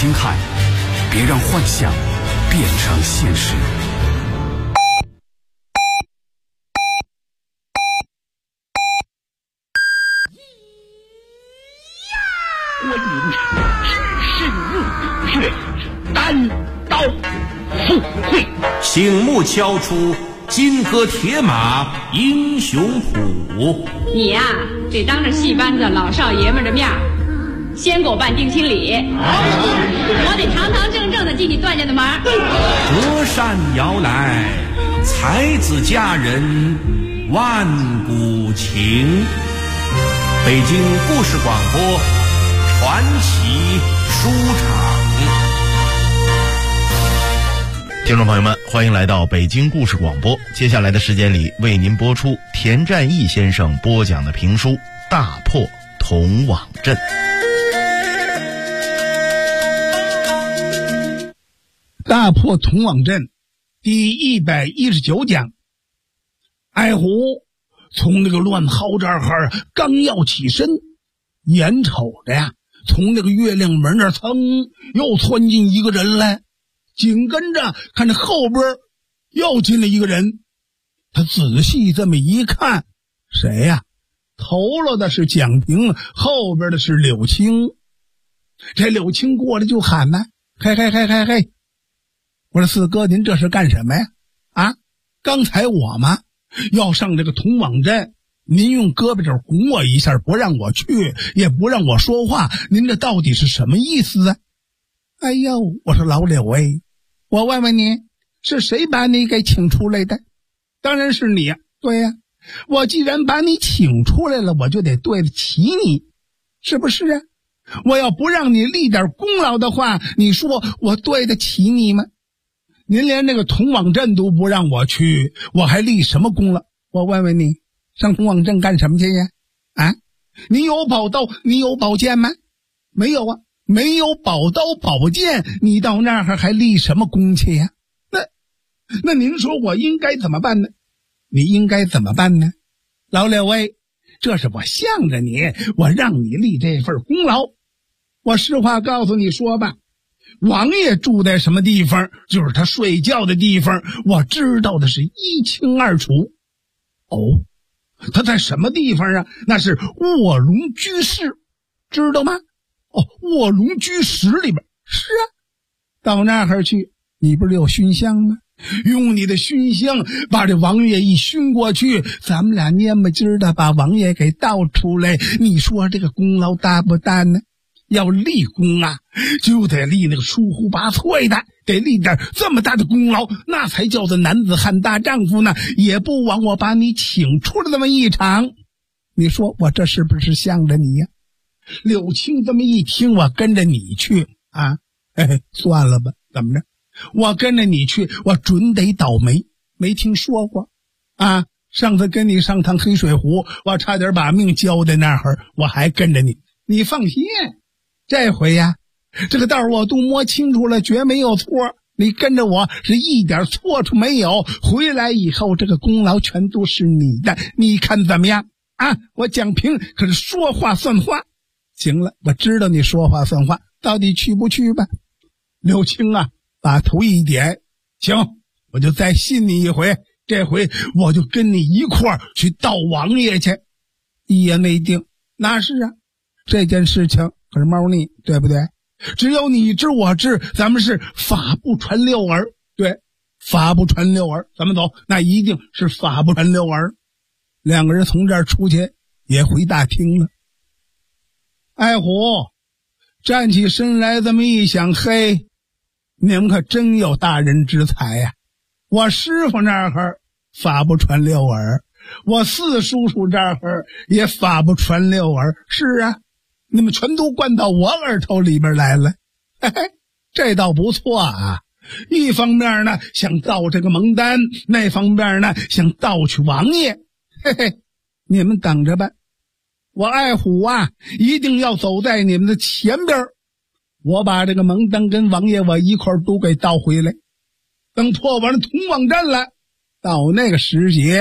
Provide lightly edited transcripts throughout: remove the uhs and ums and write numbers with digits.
惊骇，别让幻想变成现实。 观音只身入血，单刀赴会， 醒目敲出金戈铁马英雄谱。 你呀，得当着戏班子老少爷们的面先给我办定亲礼，我得堂堂正正的进你段家的门。 折扇摇来，才子佳人万古情。北京故事广播传奇书场。 听众朋友们，欢迎来到北京故事广播。接下来的时间里，为您播出田占义先生播讲的评书《大破铜网阵》。 大破铜网阵第119讲。爱虎从那个乱嚎这儿刚要起身，眼瞅着呀，从那个月亮门那儿噌又窜进一个人来，紧跟着看着后边又进了一个人。他仔细这么一看，谁呀？头了的是蒋平，后边的是柳青。这柳青过来就喊呢，嘿嘿嘿嘿嘿，我说四哥，您这是干什么呀？啊，刚才我嘛要上这个铜网阵，您用胳膊肘拱我一下，不让我去，也不让我说话，您这到底是什么意思啊？哎呦，我说老柳哎，我问问你，是谁把你给请出来的？当然是你呀。对呀，我既然把你请出来了，我就得对得起你，是不是啊？我要不让你立点功劳的话，你说我对得起你吗？您连那个铜网阵都不让我去，我还立什么功劳？我问问你，上铜网阵干什么去呀？啊，你有宝刀，你有宝剑吗？没有啊，没有宝刀宝剑，你到那儿还立什么功去呀？那您说我应该怎么办呢？你应该怎么办呢？老柳威，这是我向着你，我让你立这份功劳。我实话告诉你说吧，王爷住在什么地方，就是他睡觉的地方，我知道的是一清二楚。哦，他在什么地方啊？那是卧龙居室，知道吗？哦，卧龙居室里边。是啊，到那儿去，你不是有熏香吗？用你的熏香把这王爷一熏过去，咱们俩蔫不唧的把王爷给倒出来，你说这个功劳大不大呢？要立功啊，就得立那个疏忽拔萃的，得立点这么大的功劳，那才叫做男子汉大丈夫呢，也不枉我把你请出了这么一场。你说我这是不是向着你呀？柳青这么一听，我跟着你去啊，算了吧，怎么着？我跟着你去，我准得倒霉。没听说过啊？上次跟你上趟黑水湖，我差点把命交在那儿，我还跟着你。你放心，这回呀，这个道我都摸清楚了，绝没有错。你跟着我是一点错处没有，回来以后这个功劳全都是你的，你看怎么样啊？我蒋平可是说话算话。行了，我知道你说话算话，到底去不去吧？柳青啊，把头一点，行，我就再信你一回，这回我就跟你一块儿去盗王爷去。一言为定。那是啊，这件事情可是猫腻，对不对？只有你知我知，咱们是法不传六耳。对，法不传六耳，咱们走，那一定是法不传六耳。两个人从这儿出去也回大厅了。爱虎站起身来，这么一想，嘿，你们可真有大人之才呀！我师傅那儿法不传六耳，我四叔叔这儿也法不传六耳。是啊，你们全都灌到我耳朵里边来了。嘿嘿，这倒不错啊。一方面呢想盗这个蒙丹，那方面呢想盗取王爷。嘿嘿，你们等着吧，我爱虎啊一定要走在你们的前边，我把这个蒙丹跟王爷我一块都给盗回来。等破完了铜网阵了，到那个时节，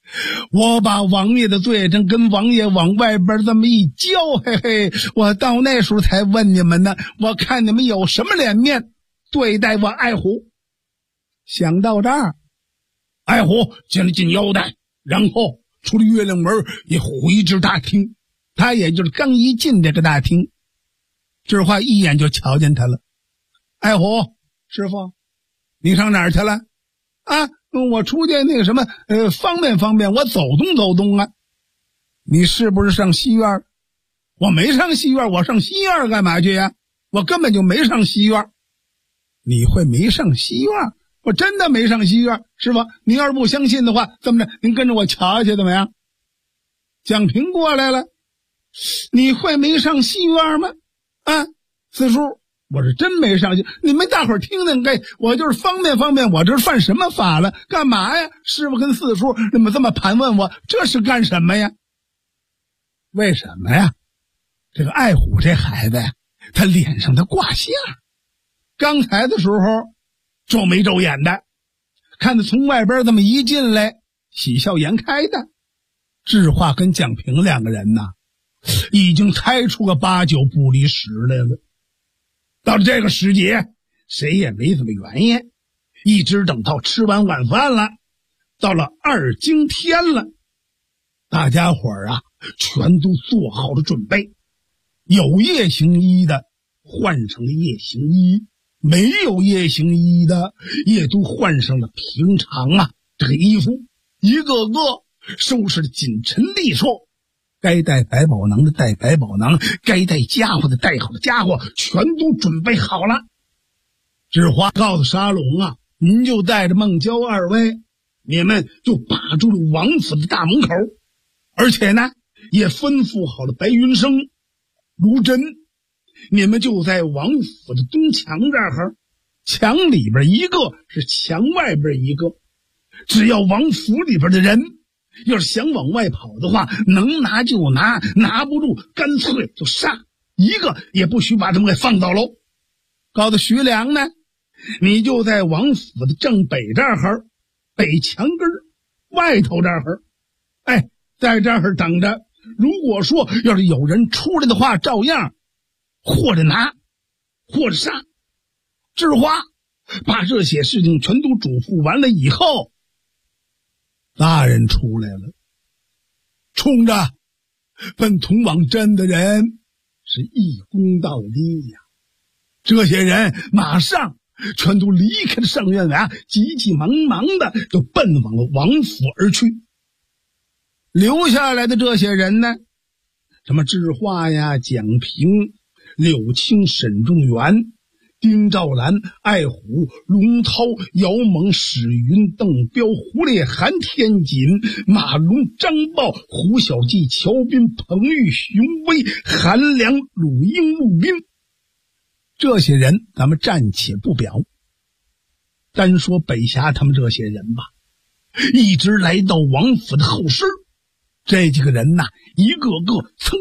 我把王爷的罪证跟王爷往外边这么一交，嘿嘿，我到那时候才问你们呢，我看你们有什么脸面对待我爱虎。想到这儿，爱虎紧了紧腰带，然后出了月亮门，也回至大厅。他也就是刚一进这个大厅，智化一眼就瞧见他了。爱虎，师傅，你上哪儿去了？啊，我出去那个什么，方便方便，我走动走动啊。你是不是上西院？我没上西院，我上西院干嘛去呀？我根本就没上西院。你会没上西院？我真的没上西院，师傅，您要是不相信的话，这么着，您跟着我瞧去怎么样？蒋平过来了，你会没上西院吗？啊，四叔，我是真没上去。你们大伙儿听听，我就是方便方便，我这是犯什么法了？干嘛呀？师傅跟四叔你们这么盘问我，这是干什么呀？为什么呀？这个爱虎这孩子呀，他脸上的挂相，刚才的时候皱眉皱眼的，看他从外边这么一进来，喜笑颜开的。智化跟蒋平两个人呐，已经猜出个8、9不离10来了。到了这个时节，谁也没什么原因，一直等到吃完晚饭了，到了2更天了，大家伙儿啊，全都做好了准备。有夜行衣的换上了夜行衣，没有夜行衣的也都换上了平常这个衣服，一个个收拾的紧陈利索，该带百宝囊的带百宝囊，该带家伙的带好的家伙，全都准备好了。智化告诉沙龙您就带着孟郊2位，你们就把住了王府的大门口，而且呢也吩咐好了白云生、卢真，你们就在王府的东墙这儿，墙里边一个是墙外边一个，只要王府里边的人要是想往外跑的话，能拿就拿，拿不住干脆就杀，一个也不许把他们给放倒喽。告诉徐良呢，你就在王府的正北这儿，北墙根外头这儿，在这儿等着。如果说要是有人出来的话，照样或者拿或者杀。智化把这些事情全都嘱咐完了以后，大人出来了，冲着奔通往镇的人是一躬到底呀。这些人马上全都离开了上院衙，急急忙忙的就奔往了王府而去。留下来的这些人呢，什么智化呀、蒋平、柳青、沈仲元、丁兆兰、爱虎、龙涛、姚猛、史云、邓彪、胡烈、韩天锦、马龙、张豹、胡小记、乔斌、彭玉、熊威、韩良、鲁英、陆斌。这些人咱们暂且不表，单说北峡他们这些人吧，一直来到王府的后室，这几个人呐，一个个蹭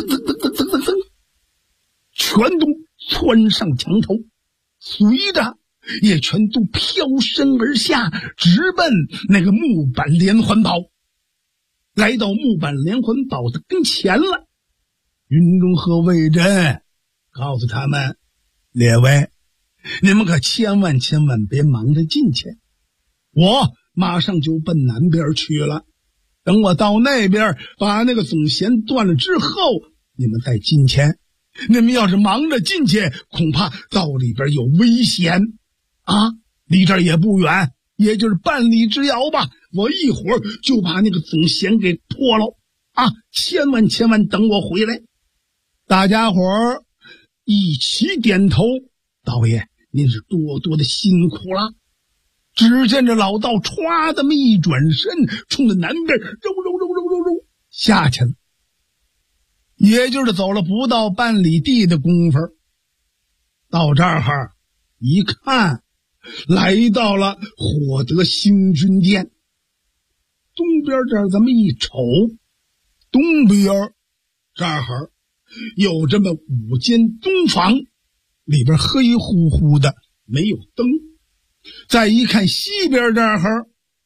全都窜上墙头，随着也全都飘身而下，直奔那个木板连环堡。来到木板连环堡的跟前了，云中和魏真告诉他们，列位，你们可千万别忙着进去，我马上就奔南边去了。等我到那边把那个总弦断了之后，你们再进去。你们要是忙着进去，恐怕到里边有危险离这儿也不远，也就是半里之遥吧。我一会儿就把那个总弦给破了千万等我回来。大家伙儿一起点头，道爷您是多多的辛苦了。只见这老道歘这么一转身，冲着南边肉下去了。也就是走了不到半里地的功夫，到这儿一看，来到了火德兴军殿。东边这儿咱们一瞅，东边这儿有这么5间东房，里边黑乎乎的，没有灯。再一看西边这儿，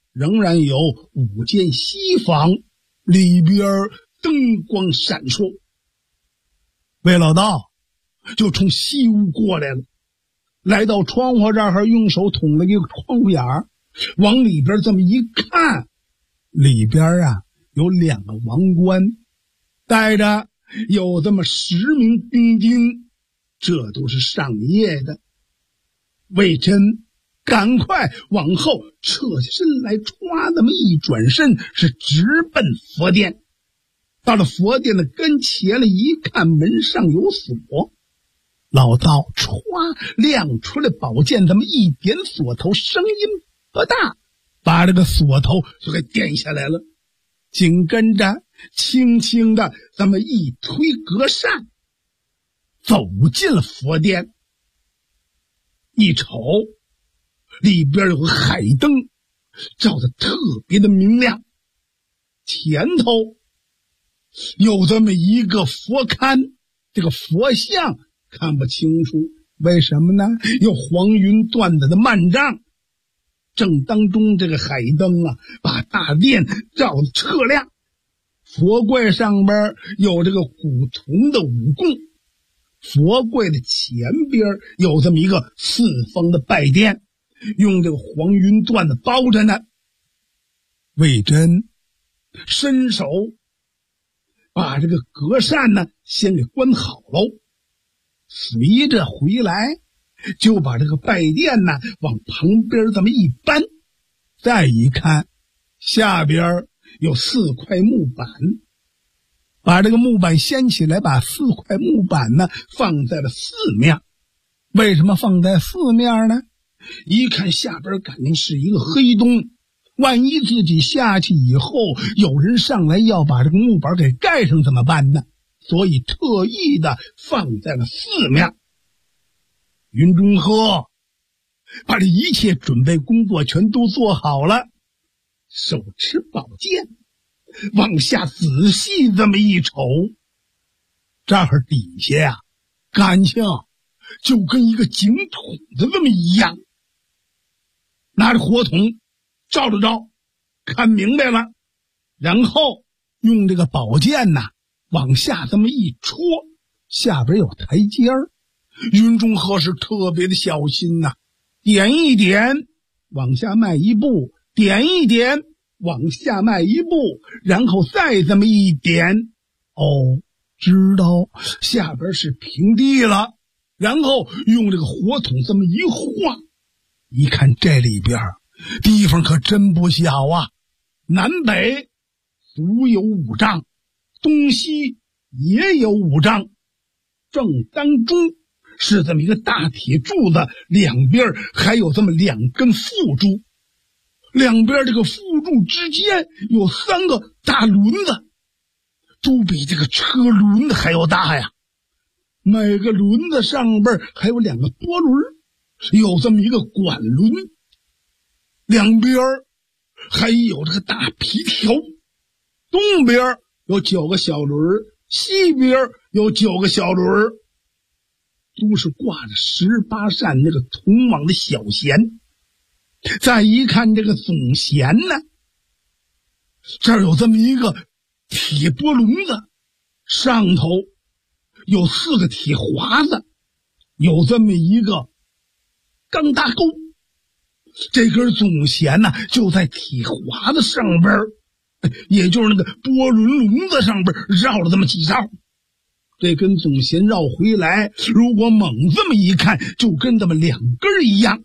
仍然有5间西房，里边灯光闪烁。魏老道就从西屋过来了，来到窗户这儿，用手捅了一个窗户眼儿，往里边这么一看，里边有2个王官，带着有这么10名兵丁，这都是上夜的。魏征赶快往后撤下身来，歘那么一转身，是直奔佛殿。到了佛殿的跟前了，一看门上有锁，老道歘亮出来宝剑，这么一点锁头，声音不大，把这个锁头就给点下来了。紧跟着轻轻的这么一推隔扇，走进了佛殿。一瞅，里边有个海灯，照得特别的明亮。前头有这么一个佛龛，这个佛像看不清楚，为什么呢？有黄云缎子的幔帐，正当中这个海灯把大殿照得彻亮。佛柜上边有这个古铜的五供，佛柜的前边有这么一个4方的拜殿，用这个黄云缎子包着呢。魏征伸手把这个隔扇先给关好喽，随着回来就把这个拜殿往旁边这么一搬，再一看下边有4块木板，把这个木板掀起来，把4块木板放在了四面。为什么放在四面呢？一看下边肯定是一个黑洞，万一自己下去以后有人上来要把这个木板给盖上怎么办呢？所以特意的放在了四面。云中鹤把这一切准备工作全都做好了，手持宝剑往下仔细这么一瞅，这儿底下感情就跟一个井筒子这么一样。拿着火筒照了照，看明白了，然后用这个宝剑往下这么一戳，下边有台阶儿。云中鹤是特别的小心点一点往下迈一步，点一点往下迈一步，然后再这么一点，知道下边是平地了，然后用这个火筒这么一晃，一看这里边地方可真不小南北足有5丈，东西也有5丈，正当中是这么一个大铁柱子，两边还有这么2根副柱，两边这个副柱之间有3个大轮子，都比这个车轮子还要大呀。每个轮子上边还有2个多轮，有这么一个管轮，两边还有这个大皮条，东边有9个小轮，西边有9个小轮，都是挂着18扇那个铜网的小弦。再一看这个总弦这儿有这么一个铁拨笼子，上头有4个铁华子，有这么一个钢搭钩，这根总弦就在铁华子上边，也就是那个波轮笼子上边绕了这么几绕。这根总弦绕回来，如果猛这么一看，就跟这么2根一样。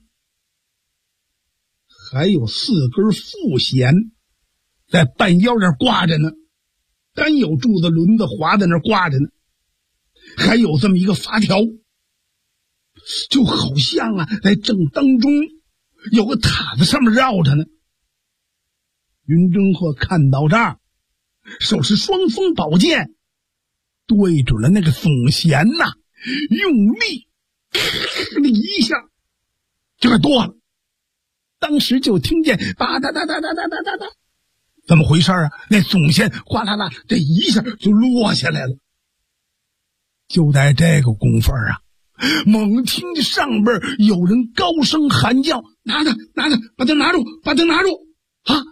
还有4根副弦在半腰这儿挂着呢，单有柱子轮子滑在那儿挂着呢，还有这么一个发条，就好像在正当中有个塔子上面绕着呢。云中鹤看到这儿，手持双锋宝剑对准了那个总弦用力咔一下就给剁了。当时就听见吧嗒嗒嗒嗒嗒嗒嗒，怎么回事那总弦哗啦啦这一下就落下来了。就在这个功夫猛听见上边有人高声喊叫，拿着，把他拿住，把他拿住啊！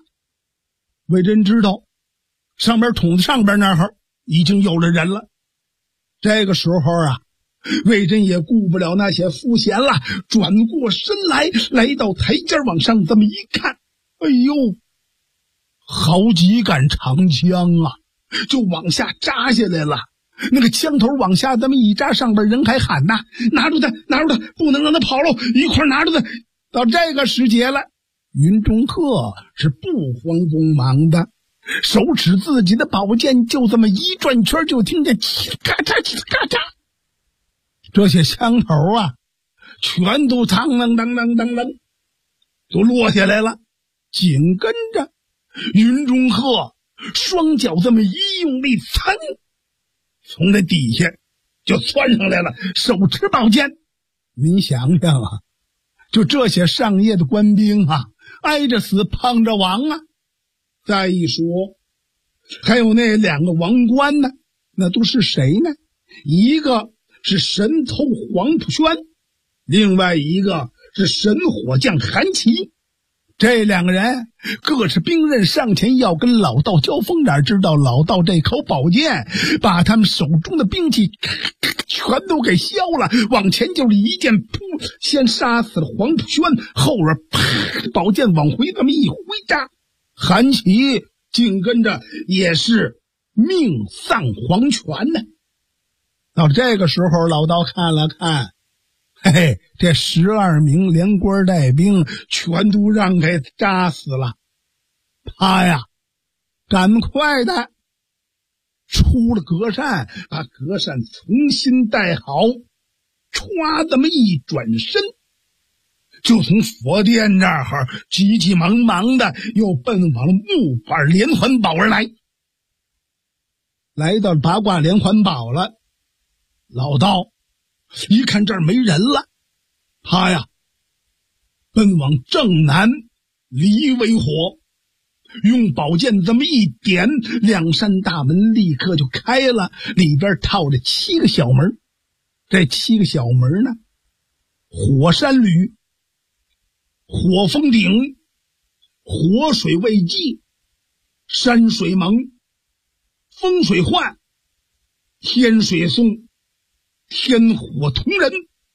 魏征知道上边筒子上边那儿已经有了人了。这个时候啊，魏征也顾不了那些赋闲了，转过身来，来到台阶往上这么一看，哎呦，好几杆长枪啊，就往下扎下来了。那个枪头往下这么一扎，上边人还喊呐：“拿住他，拿住他，不能让他跑了，一块拿住他。”到这个时节了，云中鹤是不慌不忙的，手持自己的宝剑，就这么一转圈，就听见嘁哩咔嚓嘁哩咔嚓，这些枪头啊，全都当啷当啷当啷都落下来了。紧跟着云中鹤双脚这么一用力，噌，从那底下就窜上来了，手持宝剑。您想想啊，就这些上夜的官兵啊，挨着死碰着亡啊。再一说还有那两个王官呢，那都是谁呢？一个是神偷黄埔轩，另外一个是神火将韩琦。这两个人各是兵刃上前要跟老道交锋，哪知道老道这口宝剑把他们手中的兵器全都给削了，往前就是一剑，噗，先杀死了黄埔轩，后边啪，宝剑往回这么一挥扎，韩琦紧跟着也是命丧黄泉呢。到这个时候，老道看了看，嘿嘿，这12名连官带兵全都让给扎死了。他呀，赶快的出了隔扇，把隔扇重新戴好，歘这么一转身，就从佛殿这儿急急忙忙的又奔往了木板连环堡而来。来到八卦连环堡了，老道一看这儿没人了，他呀奔往正南离为火，用宝剑这么一点，两扇大门立刻就开了，里边套着7个小门。这7个小门呢，火山旅、火峰顶、火水未济、山水盟、风水患、天水松、天火同人。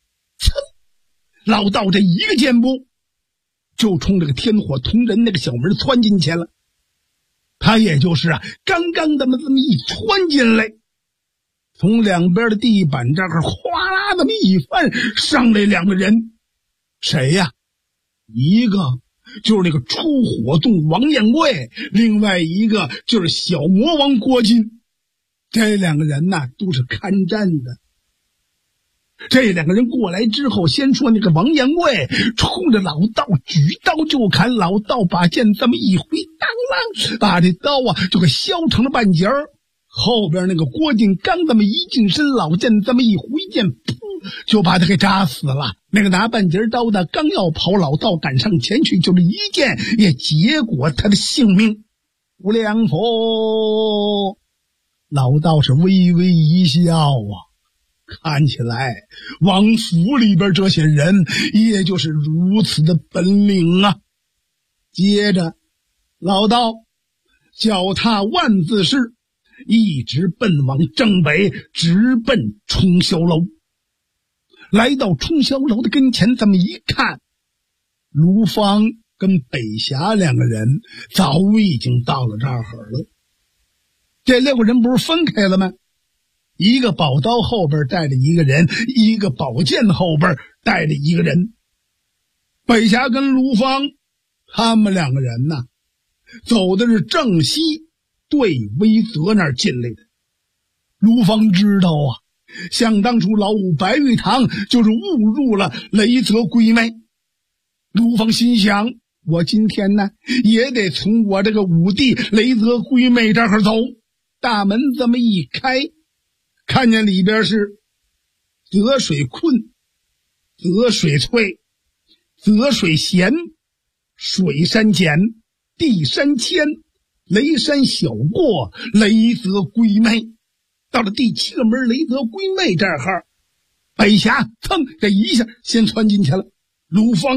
老道这一个箭步就冲这个天火同人那个小门窜进去了。他也就是刚刚这么一窜进来，从两边的地板这儿哗啦这么一翻，上来两个人。谁呀？一个就是那个出火洞王彦贵，另外一个就是小魔王郭金。这两个人呢，都是看战的。这两个人过来之后，先说那个王彦贵冲着老道举刀就砍，老道把剑这么一挥，当啷，把这刀啊就给削成了半截儿。后边那个郭靖刚这么一近身，老剑这么一挥剑，噗，就把他给扎死了。那个拿半截刀的刚要跑，老道赶上前去，就是一剑也结果他的性命。无量佛，老道是微微一笑啊。看起来王府里边这些人也就是如此的本领啊。接着老道脚踏万字式，一直奔往正北，直奔冲霄楼。来到冲霄楼的跟前，这么一看，卢芳跟北峡两个人早已经到了这儿了。这6个人不是分开了吗？一个宝刀后边带着一个人，一个宝剑后边带着一个人。北峡跟卢芳他们两个人呢，走的是正西对威泽那儿进来的。卢芳知道啊，想当初老五白玉堂就是误入了雷泽闺妹。卢芳心想，我今天呢也得从我这个五弟雷泽闺妹这儿走。大门这么一开，看见里边是泽水困、泽水翠、泽水咸、水山简、地山谦、雷山小过、雷泽闺妹。到了第7个门雷泽闺妹这儿，北峡噌这一下先窜进去了。卢芳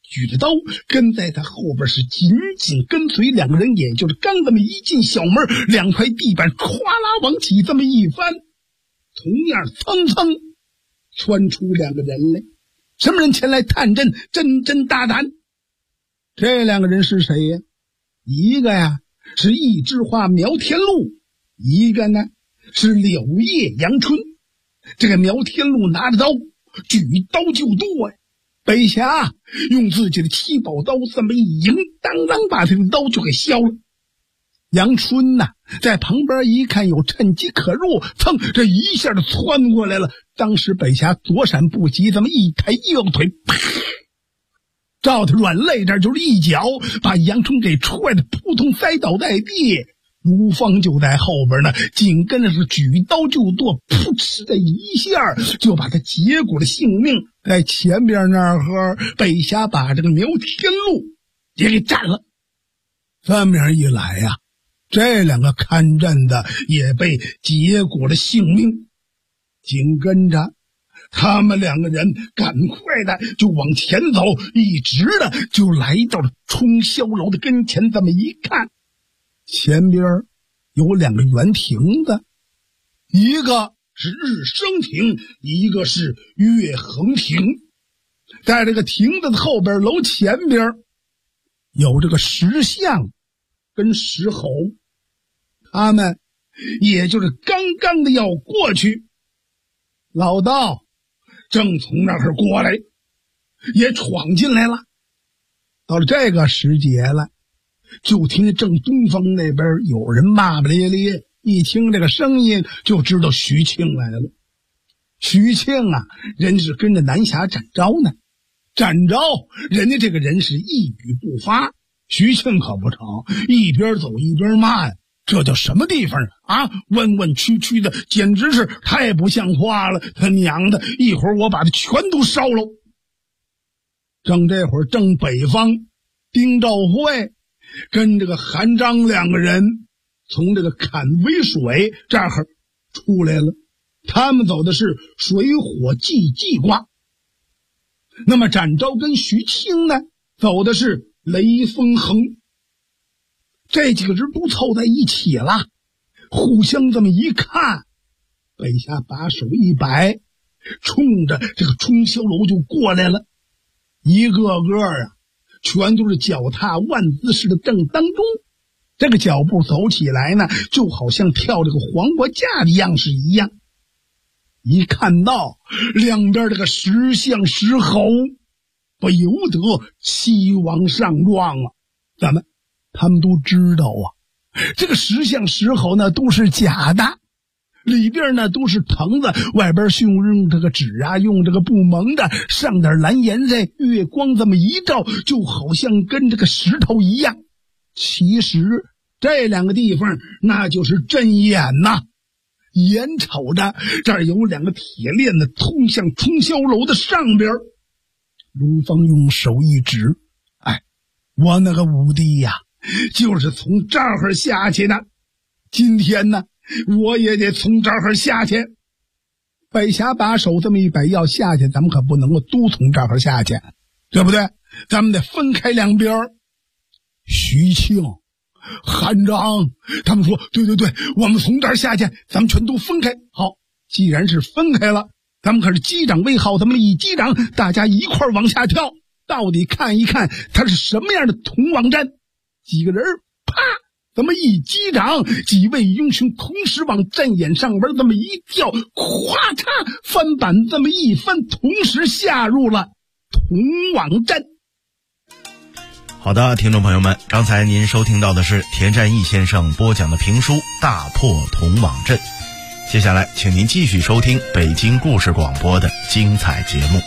举着刀跟在他后边是紧紧跟随。两个人也就是刚这么一进小门，两块地板咵啦往起这么一翻，同样蹭蹭窜出两个人来。什么人前来探阵？真真大胆。这两个人是谁呀？一个呀是一枝花苗天禄，一个呢是柳叶阳春。这个苗天禄拿着刀举刀就剁呀，北侠用自己的七宝刀这么一迎，当当把这个刀就给削了。阳春呐在旁边一看有趁机可入，蹭这一下就窜过来了。当时北侠左闪不及，这么一抬右腿，啪，照他软肋这就是一脚，把阳春给踹得扑通栽倒在地。卢芳就在后边呢，紧跟着是举刀就剁，噗嗤的一下就把他结果的性命。在前边那儿，北侠把这个苗天禄也给斩了。这面一来呀，这两个看阵的也被结果了性命。紧跟着他们两个人赶快的就往前走，一直的就来到了冲霄楼的跟前。这么一看，前边有两个圆亭子，一个是日升亭，一个是月恒亭。在这个亭子的后边楼前边有这个石像跟石猴，他们也就是刚刚的要过去，老道正从那儿过来，也闯进来了。到了这个时节了，就听见正东方那边有人骂骂咧咧，一听这个声音就知道徐庆来了。徐庆啊，人是跟着南侠展昭呢。展昭人家这个人是一语不发，徐庆可不成，一边走一边骂呀，这叫什么地方啊？弯弯曲曲的，简直是太不像话了！他娘的，一会儿我把它全都烧了。正这会儿，正北方丁兆会跟这个韩章两个人从这个坎威水这儿出来了，他们走的是水火既济卦。那么展昭跟徐庆呢，走的是雷风横。这几个人都凑在一起了，互相这么一看，北侠把手一摆，冲着这个冲霄楼就过来了。一个个啊全都是脚踏万姿势的正当中，这个脚步走起来呢，就好像跳这个黄瓜架的样式一样。一看到两边这个石像石猴，不由得齐往上撞啊！怎么？他们都知道啊，这个石像石猴呢都是假的，里边呢都是藤子，外边是用这个纸啊，用这个布蒙的，上点蓝颜色，月光这么一照，就好像跟这个石头一样。其实这两个地方那就是阵眼呐。眼瞅着这儿有两个铁链子通向冲霄楼的上边，卢芳用手一指，哎，我那个五弟呀，就是从这儿下去的。今天呢，我也得从这儿下去。北侠把手这么一摆，要下去，咱们可不能够都从这儿下去，对不对？咱们得分开两边。徐庆、韩章他们说对对对，我们从这儿下去，咱们全都分开。好，既然是分开了，咱们可是击掌为号，咱们一击掌，大家一块往下跳，到底看一看它是什么样的铜网阵。几个人啪这么一击掌，几位英雄同时往阵眼上边这么一跳，咵嚓翻板这么一翻，同时下入了铜网阵。 好的，听众朋友们，刚才您收听到的是田占义先生播讲的评书《大破铜网阵》。接下来请您继续收听北京故事广播的精彩节目。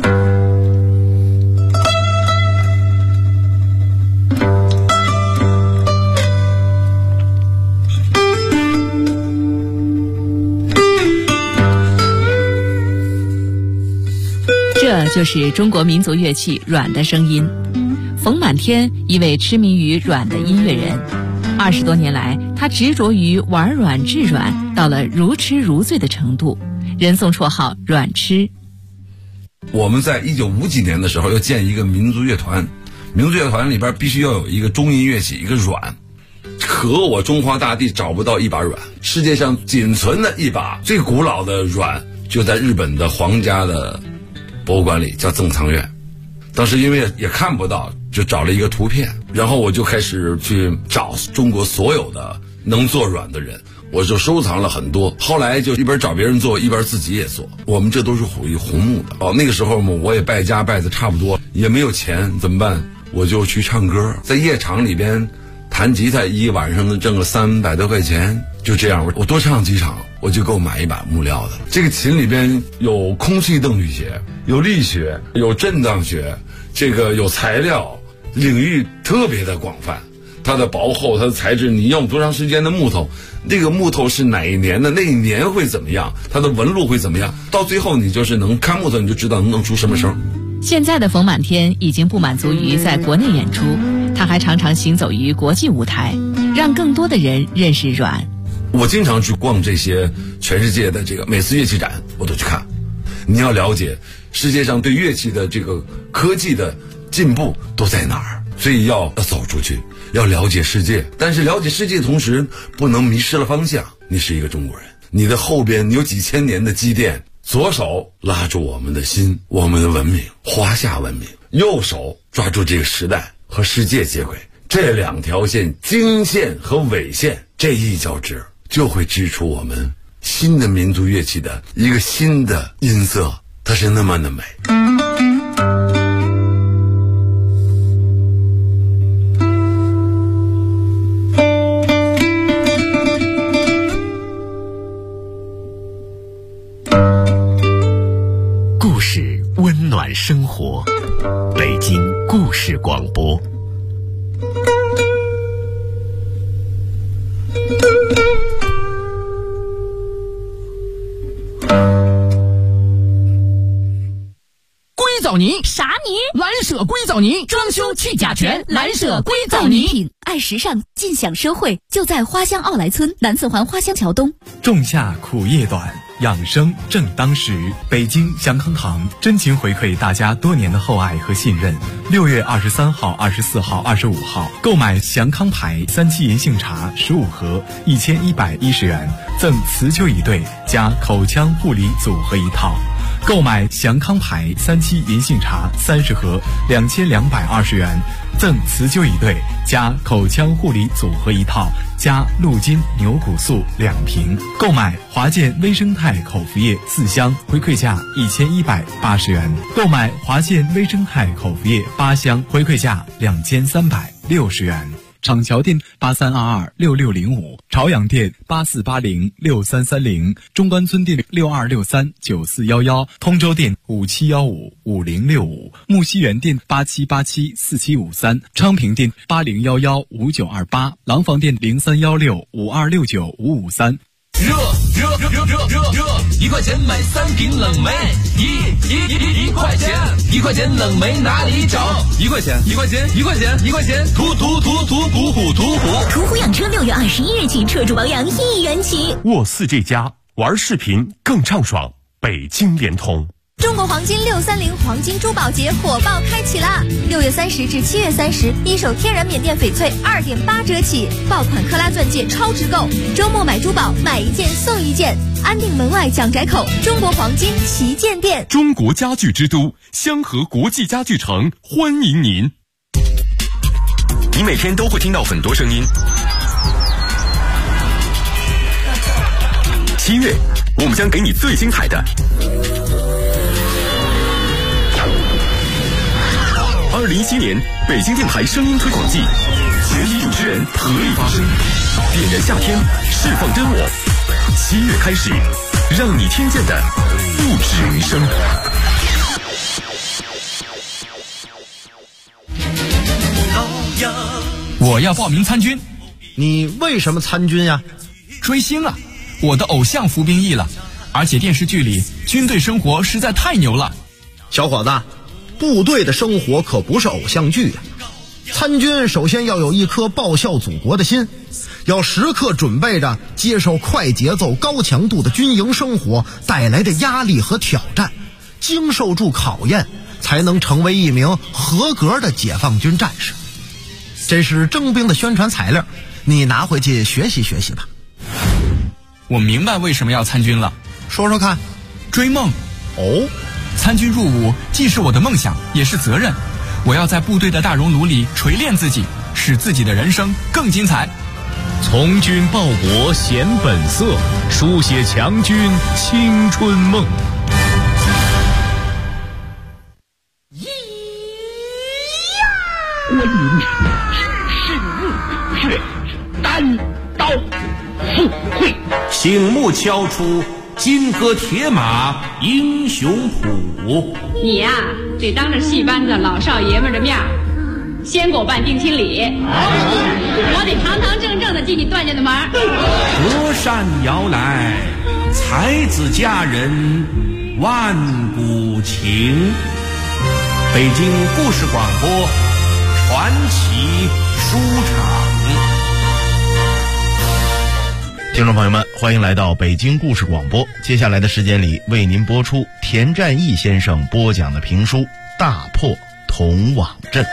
这就是中国民族乐器阮的声音。冯满天，一位痴迷于阮的音乐人，20多年来，他执着于玩阮治阮，到了如痴如醉的程度，人送绰号阮痴。 我们在1950几年的时候要建一个民族乐团，民族乐团里边必须要有一个中音乐器，一个阮。可我中华大地找不到一把阮，世界上仅存的一把最古老的阮就在日本的皇家的博物馆里，叫赠藏院。当时因为也看不到，就找了一个图片，然后我就开始去找中国所有的能做阮的人，我就收藏了很多。后来就一边找别人做，一边自己也做。我们这都是属于红木的。那个时候嘛，我也败家败的差不多，也没有钱，怎么办？我就去唱歌，在夜场里边弹吉他，一晚上能挣个300多块钱。就这样，我多唱几场，我就够买一把木料的。这个琴里边有空气动力学，有力学，有震荡学，这个有材料，领域特别的广泛。它的薄厚，它的材质，你用多长时间的木头，那个木头是哪一年的，那一年会怎么样，它的纹路会怎么样，到最后你就是能看木头，你就知道能出什么声。 现在的冯满天已经不满足于在国内演出，他还常常行走于国际舞台，让更多的人认识阮。 我经常去逛这些全世界的这个每次乐器展，我都去看。你要了解世界上对乐器的这个科技的进步都在哪儿，所以要走出去，要了解世界。但是了解世界的同时，不能迷失了方向。你是一个中国人，你的后边你有几千年的积淀，左手拉住我们的心，我们的文明，华夏文明；右手抓住这个时代和世界接轨。这两条线，经线和纬线，这一交织，就会织出我们新的民族乐器的一个新的音色，它是那么的美。 故事温暖生活，北京故事广播。 硅藻泥啥泥？ 蓝舍硅藻泥，装修去甲醛，蓝舍硅藻泥。 爱时尚，尽享社会，就在花乡奥莱村南四环花乡桥东。 仲夏苦夜短，养生正当时。北京祥康堂真情回馈大家多年的厚爱和信任。6月23号、24号、25号，购买祥康牌3七银杏茶15盒，1110元，赠辞旧椅对加口腔护理组合一套。购买祥康牌3七银杏茶30盒，2220元，赠辞旧椅对加口腔护理组合一套，加鹿筋牛骨素2瓶。购买华健微生态口服液4箱，回馈价1180元。购买华健微生态口服液8箱，回馈价2360元。厂桥店83226605，朝阳店84806330，中关村店62639411，通州店57155065，木樨园店87874753，昌平店80115928，廊坊店031652695553。 热，1块钱买3瓶冷梅，一块钱，1块钱冷梅哪里找？1块钱，途虎养车6月21日起，车主保养1元起。 沃4这家玩视频更畅爽，北京联通。 中国黄金630黄金珠宝节火爆开启啦！6月30至7月30，一手天然缅甸翡翠2.8折起，爆款克拉钻戒超值购，周末买珠宝买1件送1件，安定门外蒋宅口中国黄金旗舰店。 中国家具之都香河国际家具城欢迎您。你每天都会听到很多声音。7月，我们将给你最精彩的。2017年北京电台声音推广季，全体主持人合力发声，点燃夏天，释放真我。7月开始，让你听见的不止于声。 我要报名参军。 你为什么参军呀？ 追星啊，我的偶像服兵役了，而且电视剧里军队生活实在太牛了。 小伙子，部队的生活可不是偶像剧呀。参军首先要有一颗报效祖国的心，要时刻准备着接受快节奏高强度的军营生活带来的压力和挑战， 经受住考验，才能成为一名合格的解放军战士。这是征兵的宣传材料，你拿回去学习学习吧。 我明白为什么要参军了， 说说看。 追梦。 哦， 参军入伍既是我的梦想，也是责任。我要在部队的大熔炉里锤炼自己，使自己的人生更精彩。 从军报国显本色，书写强军青春梦。 我饮只身入血，单刀赴会。 醒目敲出金戈铁马英雄谱。 你呀，得当着戏班子老少爷们的面先给我办定亲礼，我得堂堂正正的进你段家的门。 隔山遥来，才子佳人万古情。北京故事广播传奇书场。 听众朋友们，欢迎来到北京故事广播。接下来的时间里，为您播出田占义先生播讲的评书《大破铜网阵》。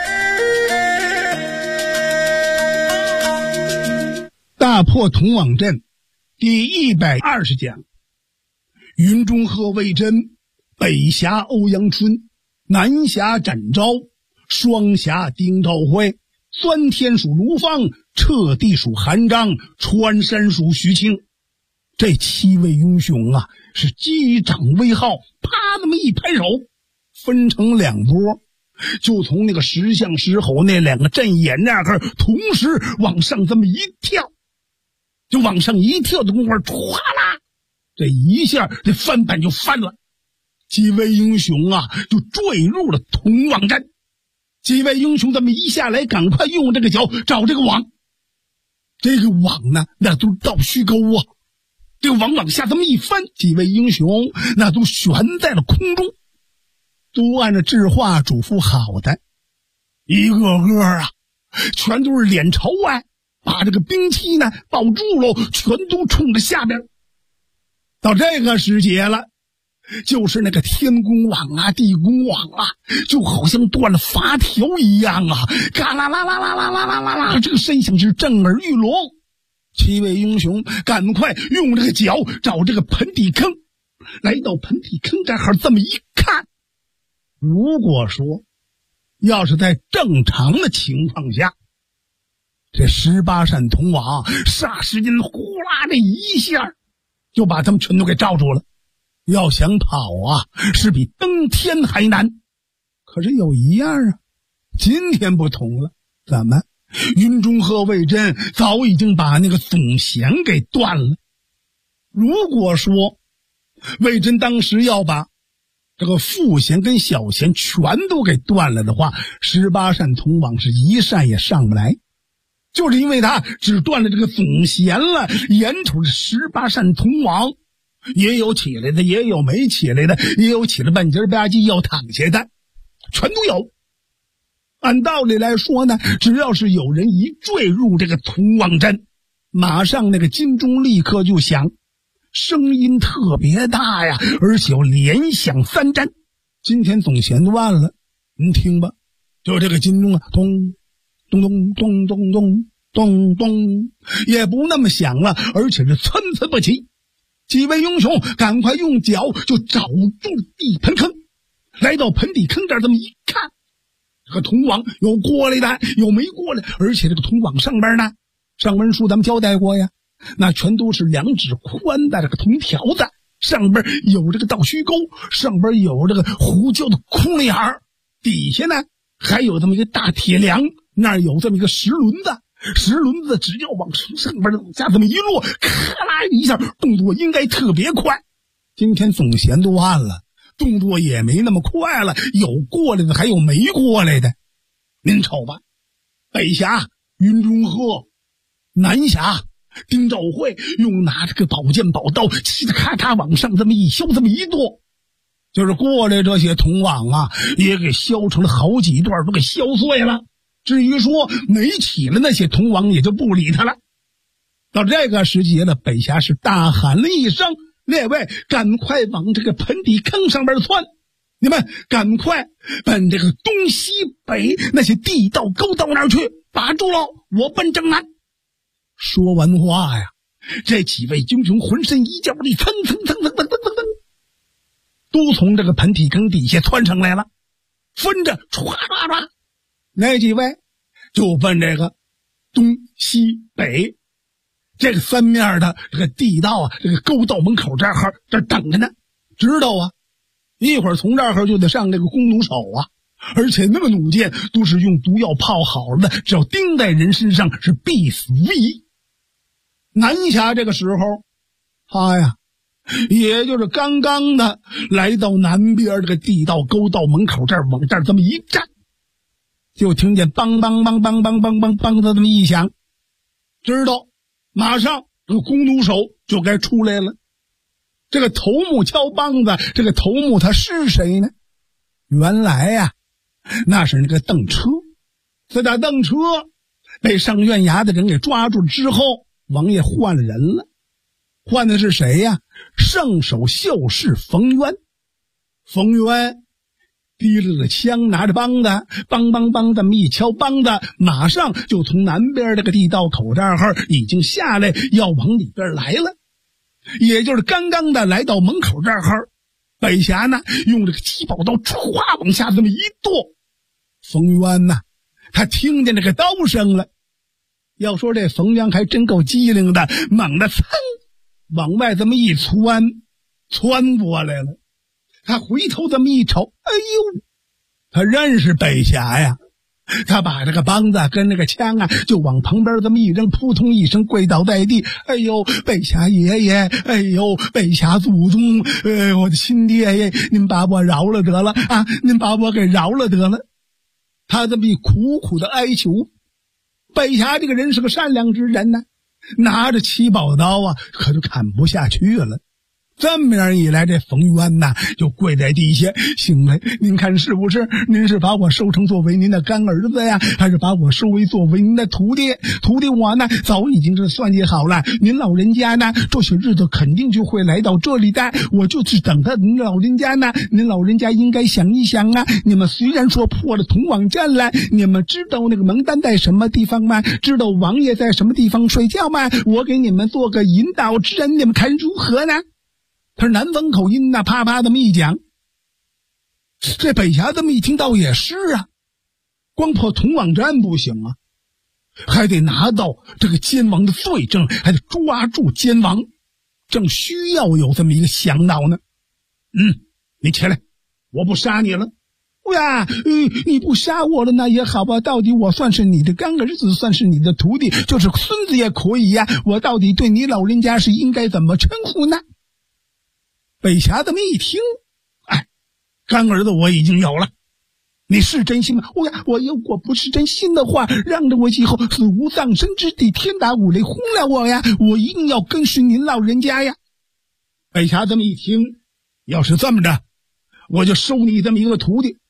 大破铜网阵第120讲，云中鹤魏征，北辖欧阳春，南辖展昭，双辖丁兆辉，钻天属卢芳，彻地属韩章，穿山属徐庆。这7位英雄啊，是击掌为号，啪那么一拍手，分成2波，就从那个石像石猴那2个阵眼那块同时往上这么一跳，就往上一跳的功夫，唰啦，这一下这翻板就翻了，几位英雄啊就坠入了铜网阵。几位英雄这么一下来，赶快用这个脚找这个网。这个网呢，那都是倒虚钩啊。这个网往下这么一翻，几位英雄那都悬在了空中，都按照制划嘱咐好的，一个个啊，全都是脸朝外，把这个兵器呢抱住了，全都冲着下边。到这个时节了，就是那个天宫网啊，地宫网啊，就好像断了发条一样啊，嘎啦啦啦啦啦啦啦啦啦，这个声响是震耳欲聋。7位英雄赶快用这个脚找这个盆底坑，来到盆底坑这儿这么一看，如果说要是在正常的情况下，这18扇铜网霎时间呼啦这一下就把他们全都给罩住了，要想跑啊是比登天还难。可是有一样啊，今天不同了，怎么云中鹤魏征早已经把那个总弦给断了。如果说魏征当时要把这个副弦跟小弦全都给断了的话，18扇铜网是一扇也上不来。就是因为他只断了这个总弦了，眼瞅着18扇铜网，也有起来的，也有没起来的，也有起来半截吧唧要躺下的，全都有。按道理来说呢，只要是有人一坠入这个铜网阵，马上那个金钟立刻就响，声音特别大呀，而且有连响3战。今天总弦断了，您听吧，就这个金钟啊，咚咚咚咚咚咚咚咚，也不那么响了，而且是参差不齐。几位英雄赶快用脚就找住地盆坑，来到盆底坑这儿这么一看，这个铜网有过来的，有没过来，而且这个铜网上边呢，上文书咱们交代过呀，那全都是2指宽的这个铜条子，上边有这个倒虚钩，上边有这个胡椒的空眼儿，底下呢还有这么一个大铁梁，那儿有这么一个石轮子，石轮子只要往上边往下这么一落，咔啦一下，动作应该特别快。今天总弦都按了，动作也没那么快了，有过来的还有没过来的。您瞅吧，北辖云中鹤，南辖丁兆辉用拿这个宝剑宝刀嘁哩咔嚓往上这么一削，这么一剁，就是过来这些铜网啊也给削成了好几段，都给削碎了。至于说没起了那些铜网也就不理他了。到这个时节了，北辖是大喊了一声，列位赶快往这个盆底坑上边窜。 你们赶快奔这个东西北那些地道沟道那儿去，把住了，我奔正南。说完话呀，这几位英雄浑身一脚力，蹭蹭蹭蹭蹭蹭蹭蹭，都从这个盆底坑底下窜上来了，分着唰唰唰，那几位就奔这个东西北这个三面的这个地道啊，这个沟道门口这儿这等着呢，知道啊，一会儿从这儿就得上这个弓弩手啊，而且那个弩箭都是用毒药泡好了的，只要钉在人身上是必死无疑。南侠这个时候，他呀，也就是刚刚的来到南边这个地道沟道门口这儿，往这儿这么一站，就听见梆梆梆梆梆梆梆梆的这么一响，知道马上这个弓弩手就该出来了。这个头目敲梆子，这个头目他是谁呢？原来呀，那是那个邓车。这打邓车被上院衙的人给抓住之后，王爷换了人了，换的是谁呀？圣手秀士冯渊。冯渊提着个枪，拿着梆子，梆梆梆这么一敲梆子，马上就从南边这个地道口这儿已经下来，要往里边来了。也就是刚刚的来到门口这儿，北侠呢用这个七宝刀唰往下这么一剁。冯渊呢，他听见这个刀声了。要说这冯渊还真够机灵的，猛地噌往外这么一窜过来了。他回头这么一瞅，哎呦，他认识北侠呀。他把这个梆子跟那个枪啊就往旁边这么一扔，扑通一声跪倒在地。哎呦，北侠爷爷，哎呦，北侠祖宗，我的亲爹爷，您把我饶了得了啊，您把我给饶了得了。他这么一苦苦的哀求。北侠这个人是个善良之人呢，拿着七宝刀啊可就砍不下去了。这么样一来，这冯渊呐就跪在地下，行了，您看是不是？您是把我收成作为您的干儿子呀，还是把我收为作为您的徒弟？徒弟我呢早已经是算计好了，您老人家呢这些日子肯定就会来到这里的，我就是等着您老人家呢。您老人家应该想一想啊，你们虽然说破了通往站了，你们知道那个蒙丹在什么地方吗？知道王爷在什么地方睡觉吗？我给你们做个引导之人，你们看如何呢？他是南方口音呐，啪啪这么一讲，这北侠这么一听到也是啊，光破通往站不行啊，还得拿到这个奸王的罪证，还得抓住奸王，正需要有这么一个向导呢。你起来，我不杀你了。呀，你不杀我了那也好吧，到底我算是你的干儿子，算是你的徒弟，就是孙子也可以呀，我到底对你老人家是应该怎么称呼呢？北侠这么一听，哎，干儿子我已经有了，你是真心吗？我如果不是真心的话，让着我以后死无葬身之地，天打五雷轰了我呀，我一定要跟随您老人家呀。北侠这么一听，要是这么着，我就收你这么一个徒弟。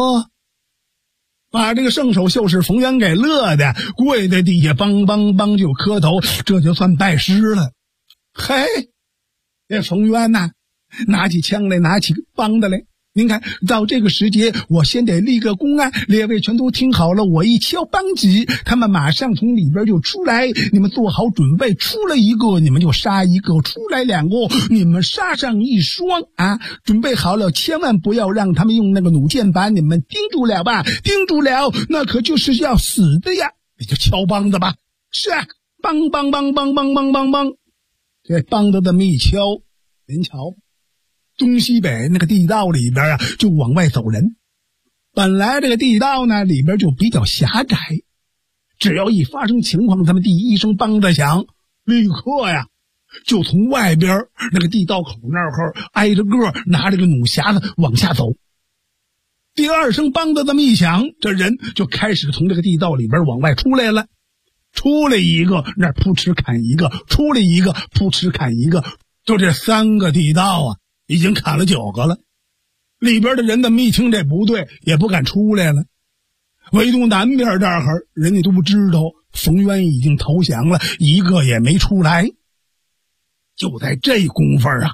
把这个圣手秀士冯渊给乐的，跪在地下梆梆梆就磕头，这就算拜师了。嘿，这冯渊呐，拿起枪来，拿起梆子来。您看到这个时节，我先得立个功啊！列位全都听好了，我一敲梆击，他们马上从里边就出来，你们做好准备，出来一个你们就杀一个，出来两个你们杀上一双啊！准备好了，千万不要让他们用那个弩箭把你们盯住了吧，盯住了那可就是要死的呀！你就敲梆子吧，是啊，梆梆梆梆梆梆梆梆，这梆子这么一敲，您瞧东西北那个地道里边啊，就往外走人。本来这个地道呢里边就比较狭窄，只要一发生情况，他们第一声梆子响，立刻呀就从外边那个地道口那儿挨着个拿着个弩匣子往下走。第二声梆子这么一响，这人就开始从这个地道里边往外出来了。出来一个，那扑哧砍一个；出来一个，扑哧砍一个。就这3个地道啊，已经砍了9个了。里边的人怎么一听这不对，也不敢出来了。唯独南边这儿，人家都不知道冯渊已经投降了，一个也没出来。就在这功夫啊，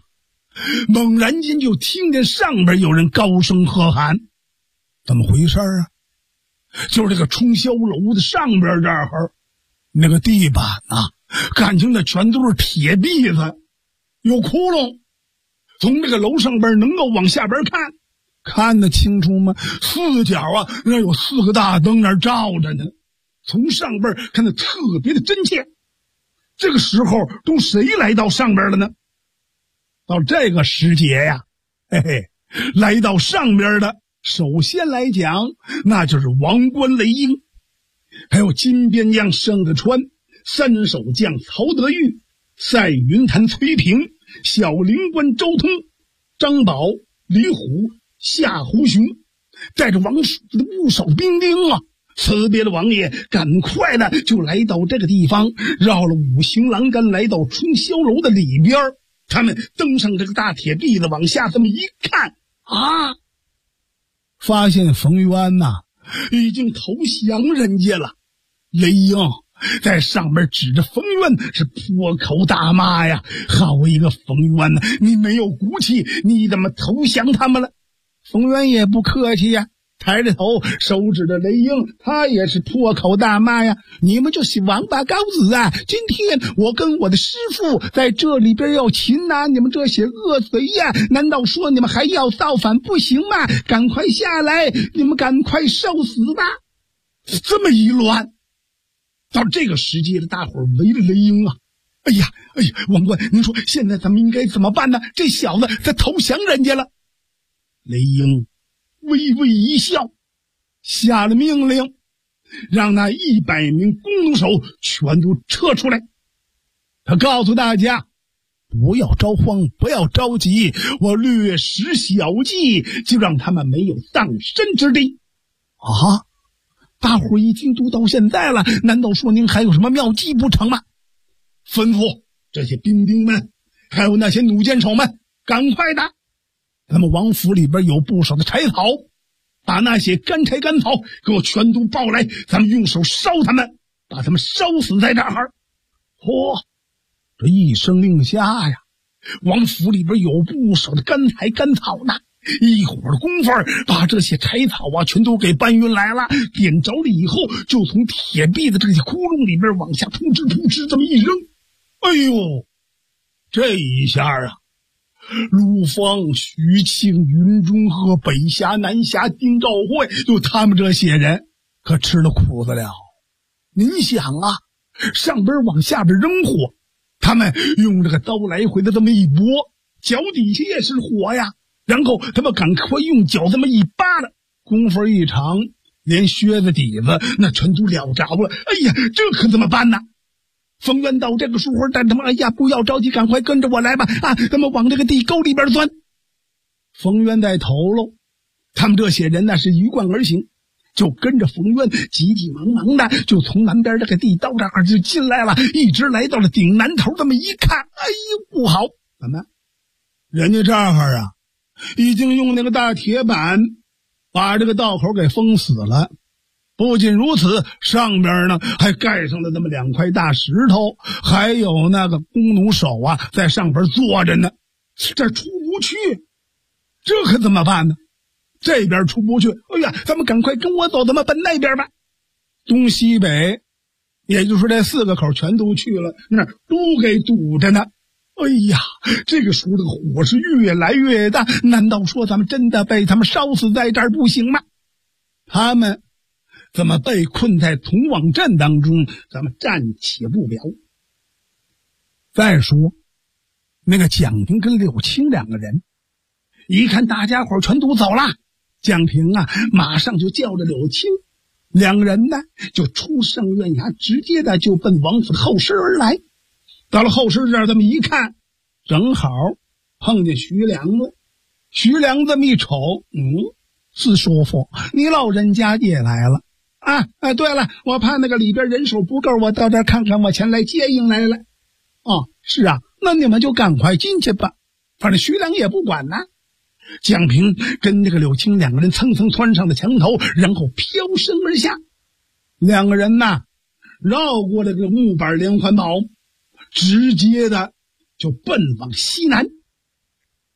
猛然间就听见上边有人高声喝喊，怎么回事啊？就是这个冲霄楼的上边这儿，那个地板啊，感情那全都是铁篦子，有窟窿，从这个楼上边能够往下边看得清楚吗？四角啊，那有4个大灯那照着呢，从上边看得特别的真切。这个时候都谁来到上边了呢？到这个时节呀，来到上边的首先来讲，那就是王冠雷英，还有金边将盛德川、三手将曹德裕、赛云坛崔平、小灵官周通、张宝、李虎、夏胡雄，带着王府的不少兵丁啊。辞别了王爷，赶快的就来到这个地方，绕了5行栏杆，来到冲霄楼的里边。他们登上这个大铁篦子，往下这么一看啊，发现冯渊已经投降人家了。雷英在上边指着冯渊是破口大骂呀，好一个冯渊呐，你没有骨气，你怎么投降他们了？冯渊也不客气呀，抬着头手指着雷英，他也是破口大骂呀，你们这是王八羔子啊，今天我跟我的师傅在这里边要擒拿你们这些恶贼呀，难道说你们还要造反不行吗？赶快下来，你们赶快受死吧。这么一乱，到这个时节了，大伙儿围着雷英啊，哎呀，王冠，您说现在咱们应该怎么办呢？这小子他投降人家了。雷英微微一笑，下了命令，让那100名弓弩手全都撤出来。他告诉大家，不要着慌，不要着急，我略施小计，就让他们没有丧身之地。啊！大伙已经都到现在了，难道说您还有什么妙计不成吗？吩咐这些兵丁们，还有那些弩箭手们，赶快的！咱们王府里边有不少的柴草，把那些干柴干草给我全都抱来，咱们用手烧他们，把他们烧死在这儿。这一声令下呀，王府里边有不少的干柴干草呢，一会儿的功夫把这些柴草啊全都给搬运来了，点着了以后，就从铁篦的这些窟窿里边往下扑哧扑哧这么一扔。哎呦，这一下啊，陆方、徐庆、云中鹤、北峡、南峡、丁兆会，就他们这些人可吃了苦子了。您想啊，上边往下边扔火，他们用这个刀来回的这么一拨，脚底下也是火呀，然后他们赶快用脚这么一扒拉，功夫一长，连靴子底子那全都了着了。哎呀，这可怎么办呢？冯渊到这个时候带他们，哎呀，不要着急，赶快跟着我来吧！啊，咱们往这个地沟里边钻。冯渊带头喽，他们这些人呢是鱼贯而行，就跟着冯渊急急忙忙的就从南边这个地道这儿就进来了，一直来到了顶南头，这么一看，哎呦，不好！怎么？人家这儿啊，已经用那个大铁板把这个道口给封死了。不仅如此，上边呢还盖上了那么2块大石头，还有那个弓弩手啊在上边坐着呢，这出不去，这可怎么办呢？这边出不去，哎呀，咱们赶快跟我走，咱们奔那边吧。东西北，也就是说这4个口全都去了，那都给堵着呢。哎呀，这个时候这个火是越来越大，难道说咱们真的被他们烧死在这儿不行吗？他们怎么被困在同往镇当中，咱们暂且不表。再说那个蒋平跟柳青2个人一看大家伙全都走了，蒋平啊马上就叫着柳青，2个人呢就出上院衙，直接的就奔王府后室而来。到了后室这儿这么一看，正好碰见徐良了。徐良这么一瞅，四叔父，你老人家也来了啊！对了，我怕那个里边人手不够，我到这儿看看，我前来接应来了。哦，是啊，那你们就赶快进去吧，反正徐良也不管呢。蒋平跟那个柳青2个人蹭蹭窜上了墙头，然后飘身而下。2个人呐绕过了这个木板连环堡，直接的就奔往西南。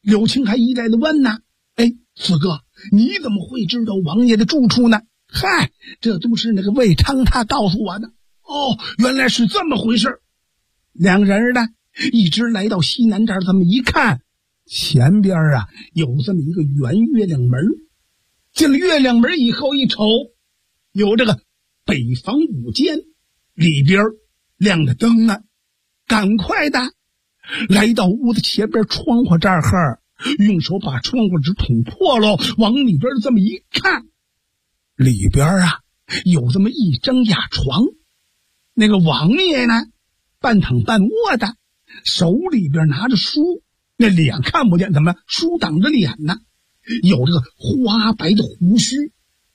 柳青还一再的问呢：“哎，四哥，你怎么会知道王爷的住处呢？”嗨，这都是那个魏昌他告诉我的。哦，原来是这么回事。两人呢，一直来到西南这儿，这么一看，前边啊有这么一个圆月亮门。进了月亮门以后一瞅，有这个北房5间，里边亮着灯呢。赶快的来到屋子前边窗户这儿，用手把窗户纸捅破了，往里边这么一看，里边啊有这么一张雅床。那个王爷呢，半躺半卧的，手里边拿着书，那脸看不见，怎么书挡着脸呢？有这个花白的胡须。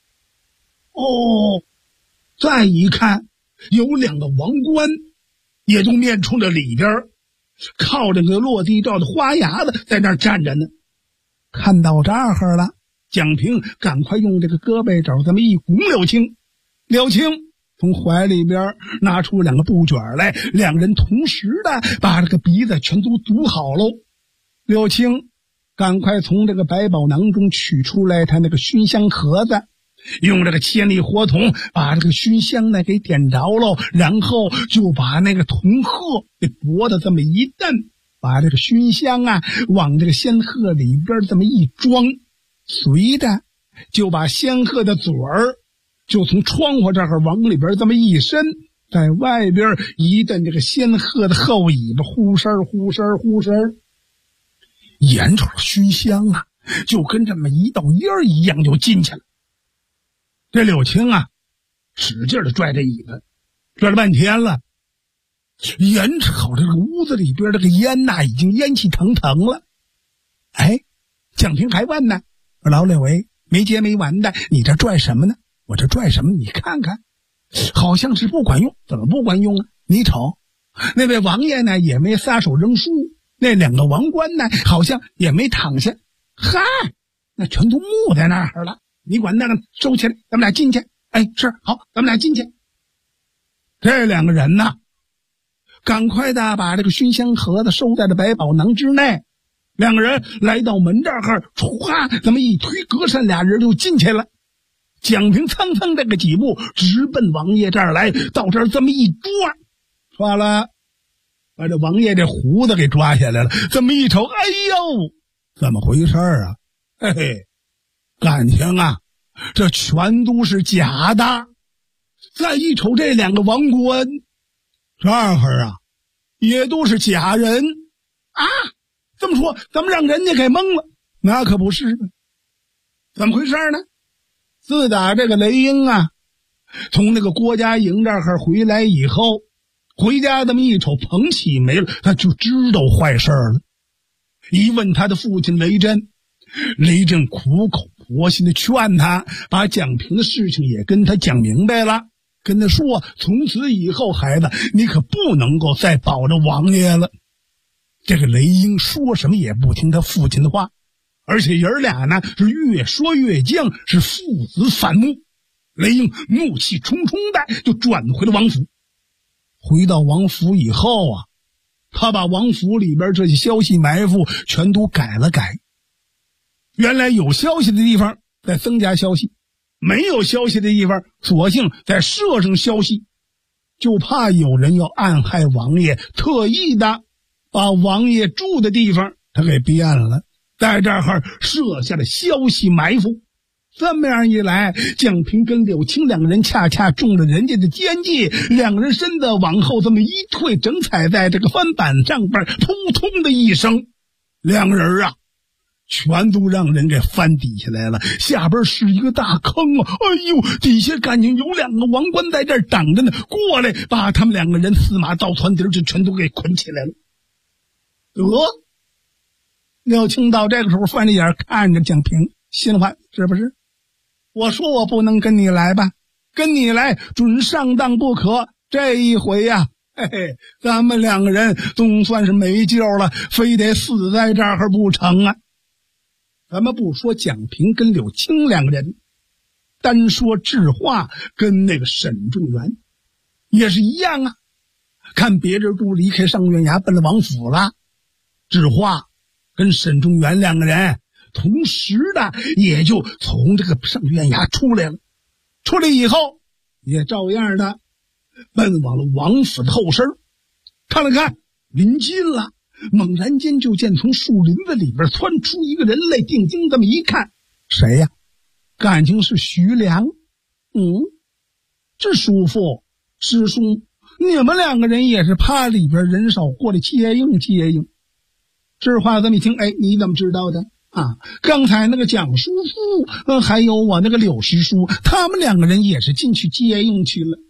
哦，再一看，有2个王冠，也都面冲着里边，靠着个落地罩的花牙子在那儿站着呢。看到这儿了，蒋平赶快用这个胳膊肘这么一拱柳青，柳青从怀里边拿出2个布卷来，两人同时的把这个鼻子全都堵好喽。柳青赶快从这个百宝囊中取出来他那个熏香盒子，用这个千里火筒把这个熏香呢给点着喽，然后就把那个铜鹤给拨的这么一蹬，把这个熏香啊往这个仙鹤里边这么一装，随着就把仙鹤的嘴儿就从窗户这儿往里边这么一伸，在外边一蹬这个仙鹤的后尾巴，呼声呼声呼声，眼瞅着熏香啊就跟这么一道烟儿一样就进去了。这柳青啊使劲的拽着尾巴，拽了半天了，眼瞅这个屋子里边这个烟呐已经烟气腾腾了。哎，蒋平还问呢：“老柳哎，没结没完的，你这拽什么呢？”“我这拽什么？你看看，好像是不管用。”“怎么不管用啊？你瞅，那位王爷呢也没撒手扔书，那2个王冠呢好像也没躺下。嗨，那全都木在那儿了。你管那个收起来，咱们俩进去。”“哎，是，好，咱们俩进去。”这2个人呢，赶快的把这个熏香盒子收在了百宝囊之内。2个人来到门这儿，唰，这么一推隔扇，2人就进去了。蒋平蹭蹭这个几步，直奔王爷这儿来，到这儿这么一抓，抓了，把这王爷这胡子给抓下来了。这么一瞅，哎呦，怎么回事啊？嘿嘿，感情啊，这全都是假的。再一瞅这2个王冠，这儿啊，也都是假人啊！这么说，咱们让人家给蒙了，那可不是。怎么回事呢？自打这个雷英啊，从那个郭家营这儿回来以后，回家这么一瞅，彭启没了，他就知道坏事了。一问他的父亲雷震，雷震苦口婆心的劝他，把蒋平的事情也跟他讲明白了，跟他说，从此以后孩子你可不能够再保着王爷了。这个雷英说什么也不听他父亲的话，而且爷俩呢是越说越犟，是父子反目。雷英怒气冲冲的就转回了王府。回到王府以后啊，他把王府里边这些消息埋伏全都改了改。原来有消息的地方再增加消息，没有消息的地方索性再设上消息，就怕有人要暗害王爷，特意的把王爷住的地方他给变了，在这儿设下了消息埋伏。这么样一来，蒋平跟柳青2个人恰恰中了人家的奸计，2个人身子往后这么一退，正踩在这个翻板上边，扑通的一声，2个人啊全都让人给翻底下来了，下边是一个大坑啊！哎呦，底下感情有2个王冠在这儿挡着呢，过来把他们2个人4马倒船底就全都给捆起来了。柳青到这个时候翻着眼看着蒋平，心里话，是不是？我说我不能跟你来吧，跟你来准上当不可。这一回呀，嘿嘿，咱们2个人总算是没救了，非得死在这儿不成啊！咱们不说蒋平跟柳青2个人，单说智化跟那个沈仲元也是一样啊。看别人都离开上院衙奔了王府了，智化跟沈中原两个人同时的也就从这个上院衙出来了。出来以后也照样的奔往了王府的后身，看了看临近了，猛然间就见从树林子里边窜出一个人来，定睛这么一看，谁呀？感情是徐良。这叔父师兄，你们两个人也是怕里边人少过来接应。这话这么一听，你怎么知道的啊？刚才那个蒋叔父还有我那个柳师叔，他们两个人也是进去接应去了。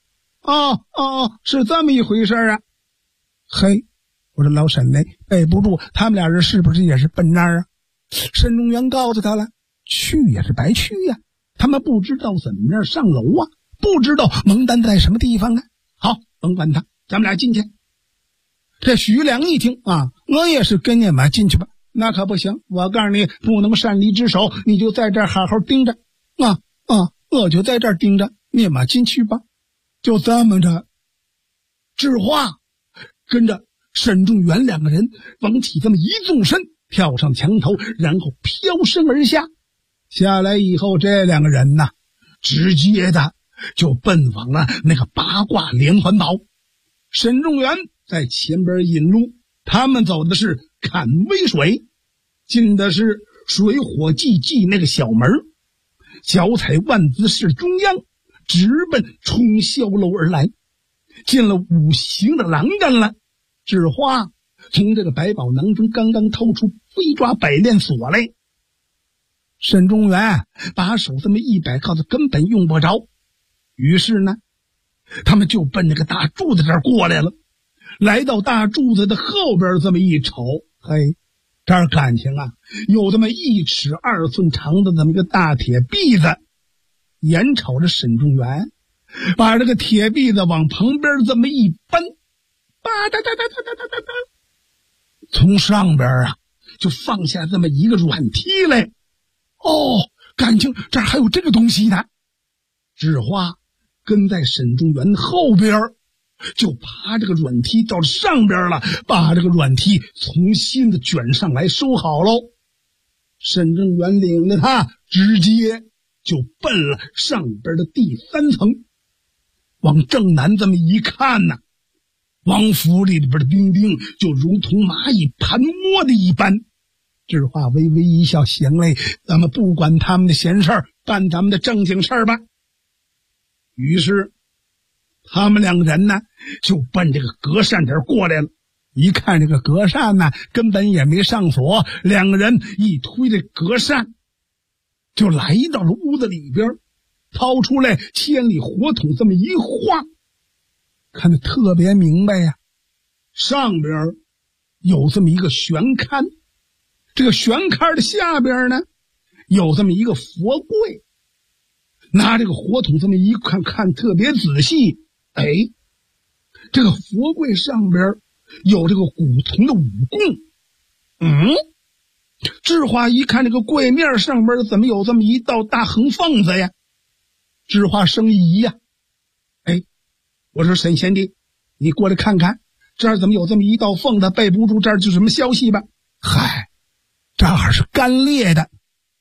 是这么一回事啊。嘿，我说老沈呢，背不住，他们俩人是不是也是奔那儿啊？沈中原告诉他了，去也是白去呀，他们不知道怎么样上楼啊，不知道蒙丹在什么地方啊。好，甭管他，咱们俩进去。这徐良一听啊，我也是跟你们进去吧。那可不行，我告诉你，不能擅离职守，你就在这儿好好盯着我就在这儿盯着，你们进去吧。就这么着，智化跟着沈仲元两个人往起这么一纵身，跳上墙头，然后飘身而下。下来以后，这两个人呢，直接的就奔往了那个八卦连环堡。沈仲元在前边引路，他们走的是看微水，进的是水火既济那个小门，脚踩万子室中央，直奔冲霄楼而来。进了五行的栏杆了，智化从这个百宝囊中刚刚掏出飞抓百炼锁来。沈中元把手这么一摆，告诉根本用不着。于是呢，他们就奔那个大柱子这儿过来了。来到大柱子的后边这么一瞅，嘿，这儿感情啊，有这么1尺2寸长的这么一个大铁篦子。眼瞅着沈中元把这个铁篦子往旁边这么一搬，吧哒哒哒哒哒哒哒，从上边啊就放下这么一个软梯来。感情这儿还有这个东西呢。智化跟在沈中元后边，就爬这个软梯到上边了，把这个软梯重新的卷上来收好喽。沈中元领着他直接就奔了上边的第3层。往正南这么一看呢，王府里边的兵丁就如同蚂蚁盘窝的一般。智化微微一笑，行嘞，咱们不管他们的闲事儿，办咱们的正经事儿吧。于是他们两个人呢就奔这个隔扇这儿过来了。一看这个隔扇呢根本也没上锁，两个人一推这隔扇就来到了屋子里边，掏出来千里火筒这么一晃，看得特别明白呀。上边有这么一个悬龛，这个悬龛的下边呢有这么一个佛柜。拿这个火筒这么一看，看特别仔细，这个佛柜上边有这个古铜的五供。智化一看这个柜面上边怎么有这么一道大横缝子呀？智化生疑呀。我说沈贤弟，你过来看看，这儿怎么有这么一道缝子，背不住这儿就什么消息吧？嗨，这儿是干裂的，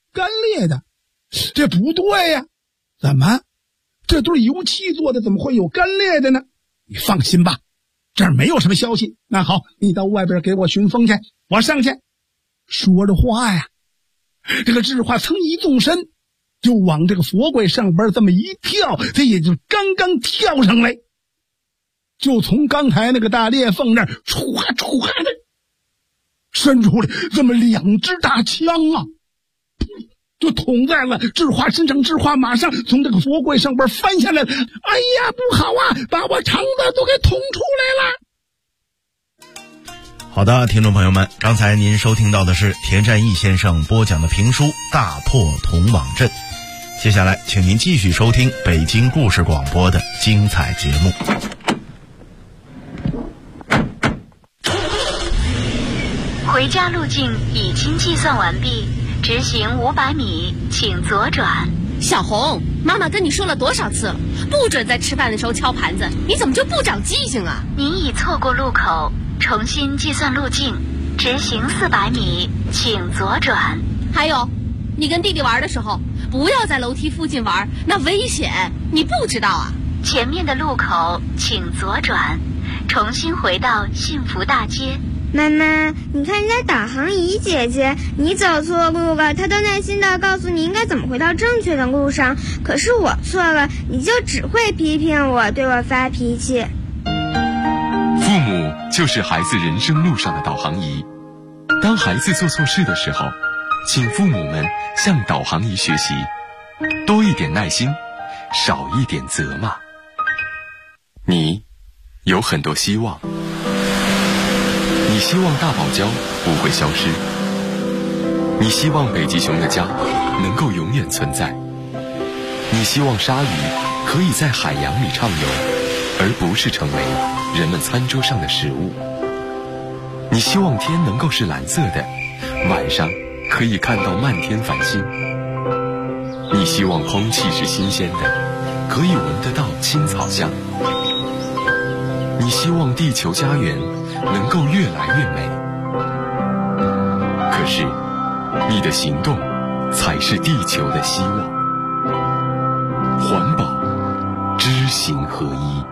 这不对呀。怎么？这都是油漆做的，怎么会有干裂的呢？你放心吧，这儿没有什么消息。那好，你到外边给我寻风去，我上去。说着话呀，这个智化噌一纵身，就往这个佛柜上边这么一跳，这也就刚刚跳上来，就从刚才那个大裂缝那儿唰的伸出来这么2支大枪啊，就捅在了智化身上。智化马上从这个佛柜上边翻下来，哎呀，不好啊，把我肠子都给捅出来了。 好的，听众朋友们，刚才您收听到的是田占义先生播讲的评书《大破铜网阵》。接下来请您继续收听北京故事广播的精彩节目。 回家路径已经计算完毕，直行500米，请左转。 小红，妈妈跟你说了多少次，不准在吃饭的时候敲盘子，你怎么就不长记性啊？ 您已错过路口，重新计算路径， 直行400米，请左转。 还有，你跟弟弟玩的时候，不要在楼梯附近玩，那危险，你不知道啊？ 前面的路口请左转，重新回到幸福大街。 妈妈，你看人家导航仪姐姐，你走错路了，她都耐心地告诉你应该怎么回到正确的路上。可是我错了，你就只会批评我，对我发脾气。 父母就是孩子人生路上的导航仪。当孩子做错事的时候，请父母们向导航仪学习，多一点耐心，少一点责骂。你有很多希望，你希望大堡礁不会消失，你希望北极熊的家能够永远存在，你希望鲨鱼可以在海洋里畅游，而不是成为人们餐桌上的食物。你希望天能够是蓝色的，晚上可以看到漫天繁星。你希望空气是新鲜的，可以闻得到青草香。你希望地球家园能够越来越美。可是，你的行动才是地球的希望。环保，知行合一。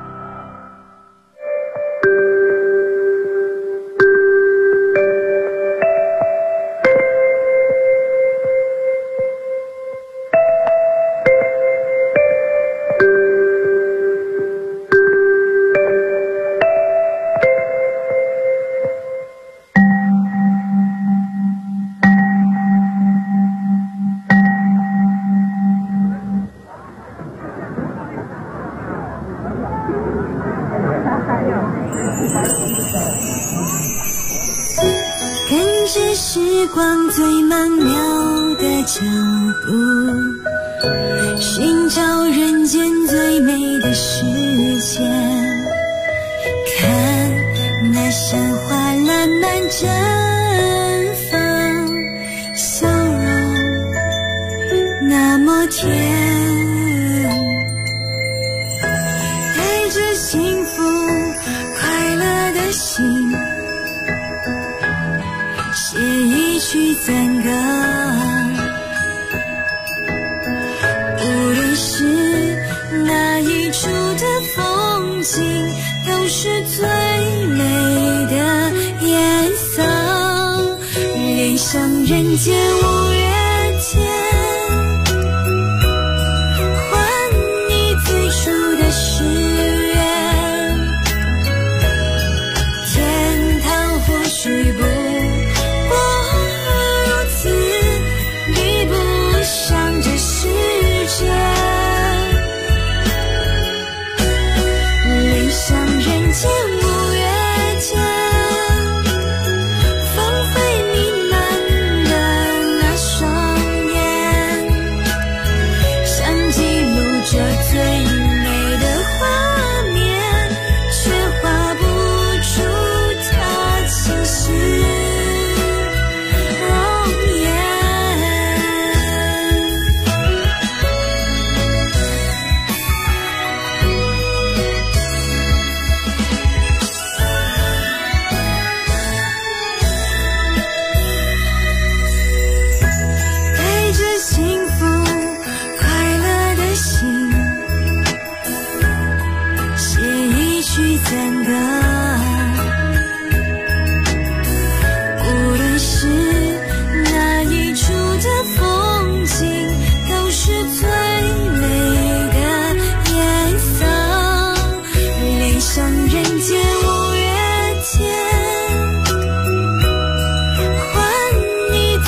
跟着时光最曼妙的脚步，寻找人间最美的世界。看那山花烂漫绽放，笑容那么甜，带着幸福快乐的心，写一曲赞歌。无论是哪一处的风景，都是最美的颜色。恋上人间无缘